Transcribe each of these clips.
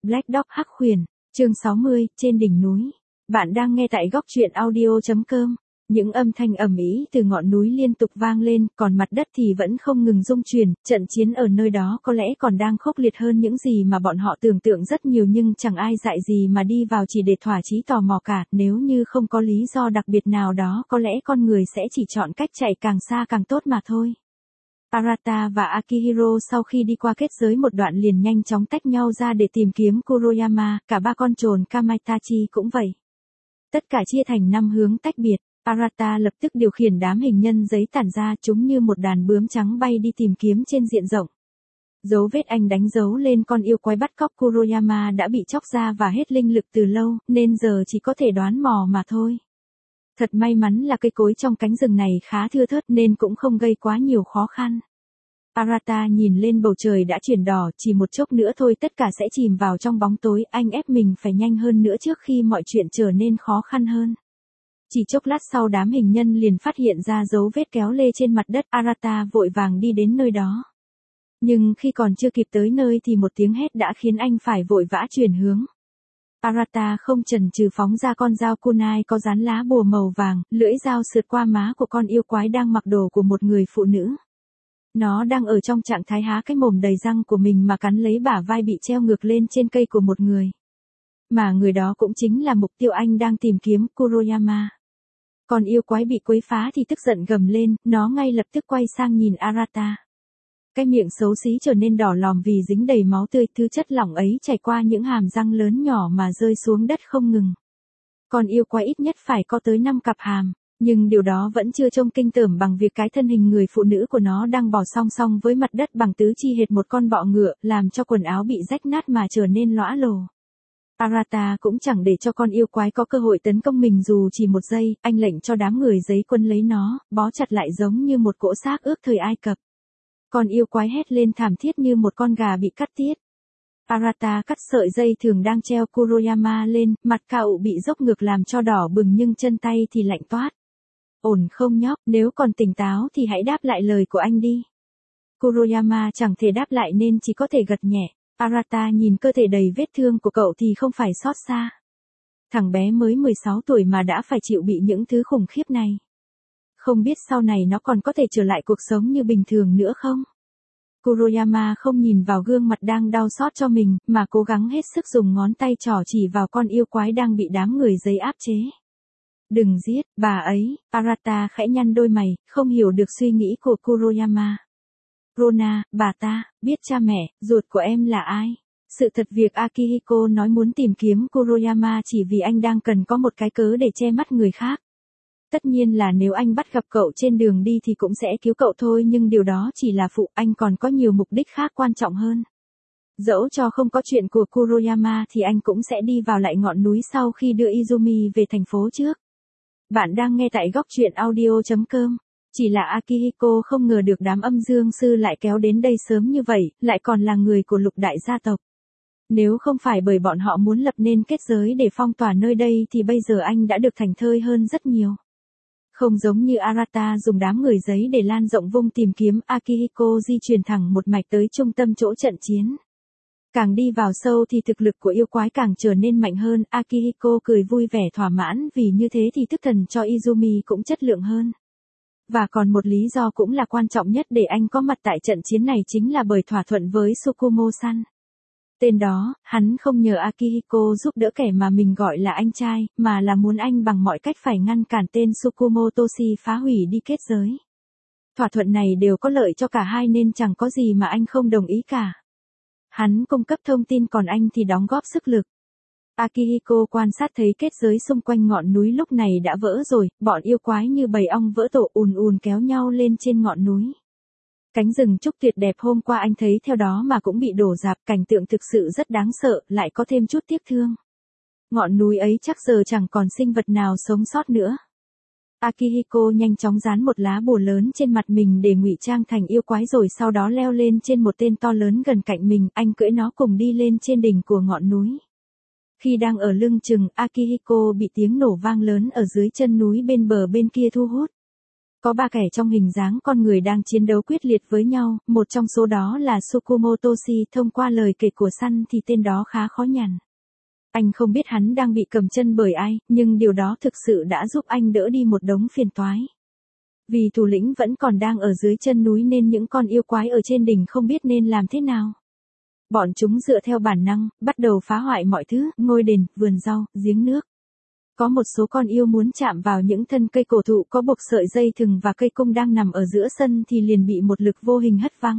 Black Dog Hắc Huyền, chương 60, trên đỉnh núi. Bạn đang nghe tại góc truyện audio.com. Những âm thanh ầm ĩ từ ngọn núi liên tục vang lên, còn mặt đất thì vẫn không ngừng rung chuyển, trận chiến ở nơi đó có lẽ còn đang khốc liệt hơn những gì mà bọn họ tưởng tượng rất nhiều, nhưng chẳng ai dại gì mà đi vào chỉ để thỏa chí tò mò cả, nếu như không có lý do đặc biệt nào đó có lẽ con người sẽ chỉ chọn cách chạy càng xa càng tốt mà thôi. Arata và Akihiro sau khi đi qua kết giới một đoạn liền nhanh chóng tách nhau ra để tìm kiếm Kuroyama, cả ba con trồn Kamaitachi cũng vậy. Tất cả chia thành 5 hướng tách biệt, Arata lập tức điều khiển đám hình nhân giấy tản ra, chúng như một đàn bướm trắng bay đi tìm kiếm trên diện rộng. Dấu vết anh đánh dấu lên con yêu quái bắt cóc Kuroyama đã bị chóc ra và hết linh lực từ lâu, nên giờ chỉ có thể đoán mò mà thôi. Thật may mắn là cây cối trong cánh rừng này khá thưa thớt nên cũng không gây quá nhiều khó khăn. Arata nhìn lên bầu trời đã chuyển đỏ, chỉ một chốc nữa thôi tất cả sẽ chìm vào trong bóng tối, anh ép mình phải nhanh hơn nữa trước khi mọi chuyện trở nên khó khăn hơn. Chỉ chốc lát sau đám hình nhân liền phát hiện ra dấu vết kéo lê trên mặt đất, Arata vội vàng đi đến nơi đó. Nhưng khi còn chưa kịp tới nơi thì một tiếng hét đã khiến anh phải vội vã chuyển hướng. Arata không chần chừ phóng ra con dao kunai có dán lá bùa màu vàng, lưỡi dao sượt qua má của con yêu quái đang mặc đồ của một người phụ nữ. Nó đang ở trong trạng thái há cái mồm đầy răng của mình mà cắn lấy bả vai bị treo ngược lên trên cây của một người. Mà người đó cũng chính là mục tiêu anh đang tìm kiếm, Kuroyama. Còn yêu quái bị quấy phá thì tức giận gầm lên, nó ngay lập tức quay sang nhìn Arata. Cái miệng xấu xí trở nên đỏ lòm vì dính đầy máu tươi, thứ chất lỏng ấy chảy qua những hàm răng lớn nhỏ mà rơi xuống đất không ngừng. Còn yêu quái ít nhất phải có tới 5 cặp hàm, nhưng điều đó vẫn chưa trông kinh tởm bằng việc cái thân hình người phụ nữ của nó đang bò song song với mặt đất bằng tứ chi hệt một con bọ ngựa, làm cho quần áo bị rách nát mà trở nên lõa lồ. Arata cũng chẳng để cho con yêu quái có cơ hội tấn công mình dù chỉ một giây, anh lệnh cho đám người giấy quân lấy nó, bó chặt lại giống như một cỗ xác ướp thời Ai Cập. Con yêu quái hét lên thảm thiết như một con gà bị cắt tiết. Arata cắt sợi dây thường đang treo Kuroyama lên, mặt cậu bị dốc ngược làm cho đỏ bừng nhưng chân tay thì lạnh toát. Ổn không nhóc, nếu còn tỉnh táo thì hãy đáp lại lời của anh đi. Kuroyama chẳng thể đáp lại nên chỉ có thể gật nhẹ. Arata nhìn cơ thể đầy vết thương của cậu thì không phải xót xa. Thằng bé mới 16 tuổi mà đã phải chịu bị những thứ khủng khiếp này. Không biết sau này nó còn có thể trở lại cuộc sống như bình thường nữa không? Kuroyama không nhìn vào gương mặt đang đau xót cho mình, mà cố gắng hết sức dùng ngón tay trỏ chỉ vào con yêu quái đang bị đám người giấy áp chế. Đừng giết, bà ấy, Arata khẽ nhăn đôi mày, không hiểu được suy nghĩ của Kuroyama. Rona, bà ta, biết cha mẹ, ruột của em là ai? Sự thật việc Akihiko nói muốn tìm kiếm Kuroyama chỉ vì anh đang cần có một cái cớ để che mắt người khác. Tất nhiên là nếu anh bắt gặp cậu trên đường đi thì cũng sẽ cứu cậu thôi, nhưng điều đó chỉ là phụ, anh còn có nhiều mục đích khác quan trọng hơn. Dẫu cho không có chuyện của Kuroyama thì anh cũng sẽ đi vào lại ngọn núi sau khi đưa Izumi về thành phố trước. Bạn đang nghe tại góc truyện audio.com. Chỉ là Akihiko không ngờ được đám âm dương sư lại kéo đến đây sớm như vậy, lại còn là người của lục đại gia tộc. Nếu không phải bởi bọn họ muốn lập nên kết giới để phong tỏa nơi đây thì bây giờ anh đã được thành thơi hơn rất nhiều. Không giống như Arata dùng đám người giấy để lan rộng vùng tìm kiếm, Akihiko di chuyển thẳng một mạch tới trung tâm chỗ trận chiến. Càng đi vào sâu thì thực lực của yêu quái càng trở nên mạnh hơn, Akihiko cười vui vẻ thỏa mãn vì như thế thì thức thần cho Izumi cũng chất lượng hơn. Và còn một lý do cũng là quan trọng nhất để anh có mặt tại trận chiến này chính là bởi thỏa thuận với Tsukumo-san. Tên đó, hắn không nhờ Akihiko giúp đỡ kẻ mà mình gọi là anh trai, mà là muốn anh bằng mọi cách phải ngăn cản tên Tsukumo Toshi phá hủy đi kết giới. Thỏa thuận này đều có lợi cho cả hai nên chẳng có gì mà anh không đồng ý cả. Hắn cung cấp thông tin còn anh thì đóng góp sức lực. Akihiko quan sát thấy kết giới xung quanh ngọn núi lúc này đã vỡ rồi, bọn yêu quái như bầy ong vỡ tổ ùn ùn kéo nhau lên trên ngọn núi. Cánh rừng trúc tuyệt đẹp hôm qua anh thấy theo đó mà cũng bị đổ rạp, cảnh tượng thực sự rất đáng sợ, lại có thêm chút tiếc thương. Ngọn núi ấy chắc giờ chẳng còn sinh vật nào sống sót nữa. Akihiko nhanh chóng dán một lá bùa lớn trên mặt mình để ngụy trang thành yêu quái rồi sau đó leo lên trên một tên to lớn gần cạnh mình, anh cưỡi nó cùng đi lên trên đỉnh của ngọn núi. Khi đang ở lưng chừng, Akihiko bị tiếng nổ vang lớn ở dưới chân núi bên bờ bên kia thu hút. Có 3 kẻ trong hình dáng con người đang chiến đấu quyết liệt với nhau, một trong số đó là Tsukumotoshi. Thông qua lời kể của Sun thì tên đó khá khó nhằn. Anh không biết hắn đang bị cầm chân bởi ai, nhưng điều đó thực sự đã giúp anh đỡ đi một đống phiền toái. Vì thủ lĩnh vẫn còn đang ở dưới chân núi nên những con yêu quái ở trên đỉnh không biết nên làm thế nào. Bọn chúng dựa theo bản năng, bắt đầu phá hoại mọi thứ, ngôi đền, vườn rau, giếng nước. Có một số con yêu muốn chạm vào những thân cây cổ thụ có buộc sợi dây thừng và cây cung đang nằm ở giữa sân thì liền bị một lực vô hình hất văng.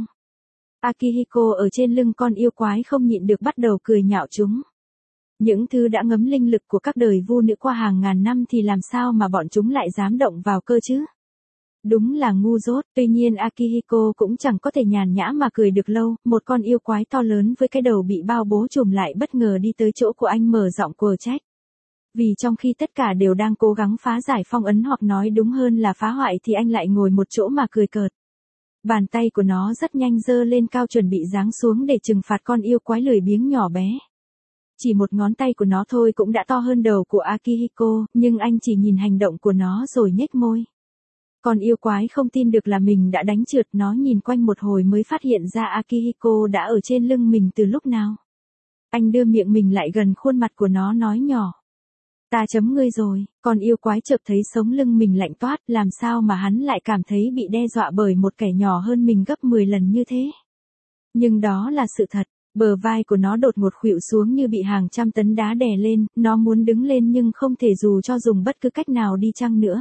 Akihiko ở trên lưng con yêu quái không nhịn được bắt đầu cười nhạo chúng. Những thứ đã ngấm linh lực của các đời vua nữ qua hàng ngàn năm thì làm sao mà bọn chúng lại dám động vào cơ chứ? Đúng là ngu dốt, tuy nhiên Akihiko cũng chẳng có thể nhàn nhã mà cười được lâu, một con yêu quái to lớn với cái đầu bị bao bố trùm lại bất ngờ đi tới chỗ của anh mở giọng quờ trách. Vì trong khi tất cả đều đang cố gắng phá giải phong ấn hoặc nói đúng hơn là phá hoại thì anh lại ngồi một chỗ mà cười cợt. Bàn tay của nó rất nhanh giơ lên cao chuẩn bị giáng xuống để trừng phạt con yêu quái lười biếng nhỏ bé. Chỉ một ngón tay của nó thôi cũng đã to hơn đầu của Akihiko, nhưng anh chỉ nhìn hành động của nó rồi nhếch môi. Con yêu quái không tin được là mình đã đánh trượt, nó nhìn quanh một hồi mới phát hiện ra Akihiko đã ở trên lưng mình từ lúc nào. Anh đưa miệng mình lại gần khuôn mặt của nó nói nhỏ. Ta chấm ngươi rồi, con yêu quái chợt thấy sống lưng mình lạnh toát, làm sao mà hắn lại cảm thấy bị đe dọa bởi một kẻ nhỏ hơn mình gấp 10 lần như thế. Nhưng đó là sự thật, bờ vai của nó đột ngột khuỵu xuống như bị hàng trăm tấn đá đè lên, nó muốn đứng lên nhưng không thể dù cho dùng bất cứ cách nào đi chăng nữa.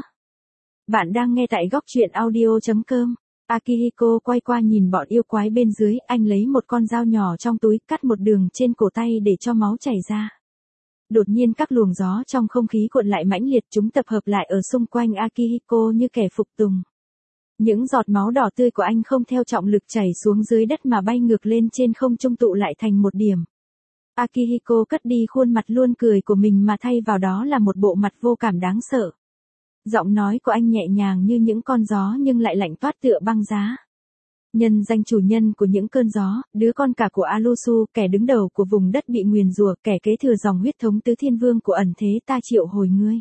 Bạn đang nghe tại góc truyện audio.com. Akihiko quay qua nhìn bọn yêu quái bên dưới, anh lấy một con dao nhỏ trong túi cắt một đường trên cổ tay để cho máu chảy ra. Đột nhiên các luồng gió trong không khí cuộn lại mãnh liệt, chúng tập hợp lại ở xung quanh Akihiko như kẻ phục tùng. Những giọt máu đỏ tươi của anh không theo trọng lực chảy xuống dưới đất mà bay ngược lên trên không trung tụ lại thành một điểm. Akihiko cất đi khuôn mặt luôn cười của mình mà thay vào đó là một bộ mặt vô cảm đáng sợ. Giọng nói của anh nhẹ nhàng như những con gió nhưng lại lạnh toát tựa băng giá. Nhân danh chủ nhân của những cơn gió, đứa con cả của Alusu, kẻ đứng đầu của vùng đất bị nguyền rủa, kẻ kế thừa dòng huyết thống tứ thiên vương của ẩn thế, ta triệu hồi ngươi.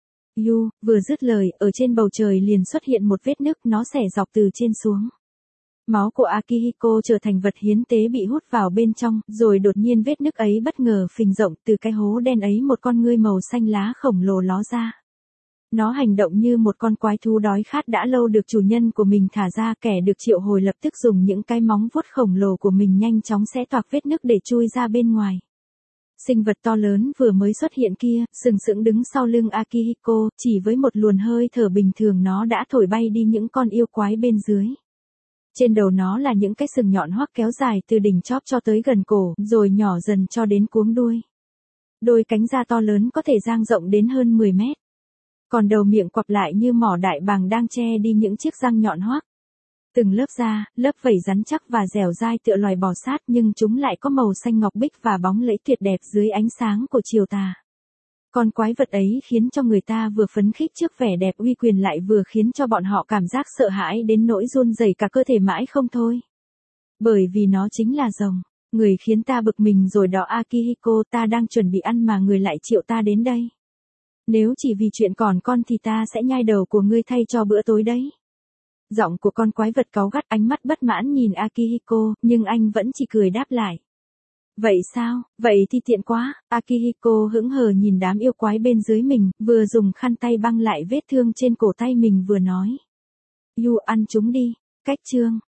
Vừa dứt lời, ở trên bầu trời liền xuất hiện một vết nứt, nó xẻ dọc từ trên xuống. Máu của Akihiko trở thành vật hiến tế bị hút vào bên trong, rồi đột nhiên vết nứt ấy bất ngờ phình rộng, từ cái hố đen ấy một con ngươi màu xanh lá khổng lồ ló ra. Nó hành động như một con quái thú đói khát đã lâu được chủ nhân của mình thả ra, kẻ được triệu hồi lập tức dùng những cái móng vuốt khổng lồ của mình nhanh chóng xé toạc vết nứt để chui ra bên ngoài. Sinh vật to lớn vừa mới xuất hiện kia, sừng sững đứng sau lưng Akihiko, chỉ với một luồn hơi thở bình thường nó đã thổi bay đi những con yêu quái bên dưới. Trên đầu nó là những cái sừng nhọn hoắt kéo dài từ đỉnh chóp cho tới gần cổ, rồi nhỏ dần cho đến cuống đuôi. Đôi cánh da to lớn có thể dang rộng đến hơn 10 mét. Còn đầu miệng quặp lại như mỏ đại bàng đang che đi những chiếc răng nhọn hoắt. Từng lớp da, lớp vảy rắn chắc và dẻo dai tựa loài bò sát, nhưng chúng lại có màu xanh ngọc bích và bóng lẫy tuyệt đẹp dưới ánh sáng của chiều tà. Con quái vật ấy khiến cho người ta vừa phấn khích trước vẻ đẹp uy quyền lại vừa khiến cho bọn họ cảm giác sợ hãi đến nỗi run rẩy cả cơ thể mãi không thôi. Bởi vì nó chính là rồng. Người khiến ta bực mình rồi đó Akihiko, ta đang chuẩn bị ăn mà người lại triệu ta đến đây. Nếu chỉ vì chuyện còn con thì ta sẽ nhai đầu của ngươi thay cho bữa tối đấy. Giọng của con quái vật cáu gắt, ánh mắt bất mãn nhìn Akihiko, nhưng anh vẫn chỉ cười đáp lại. Vậy sao, vậy thì tiện quá. Akihiko hững hờ nhìn đám yêu quái bên dưới mình, vừa dùng khăn tay băng lại vết thương trên cổ tay mình vừa nói. Ăn chúng đi. Cách chương.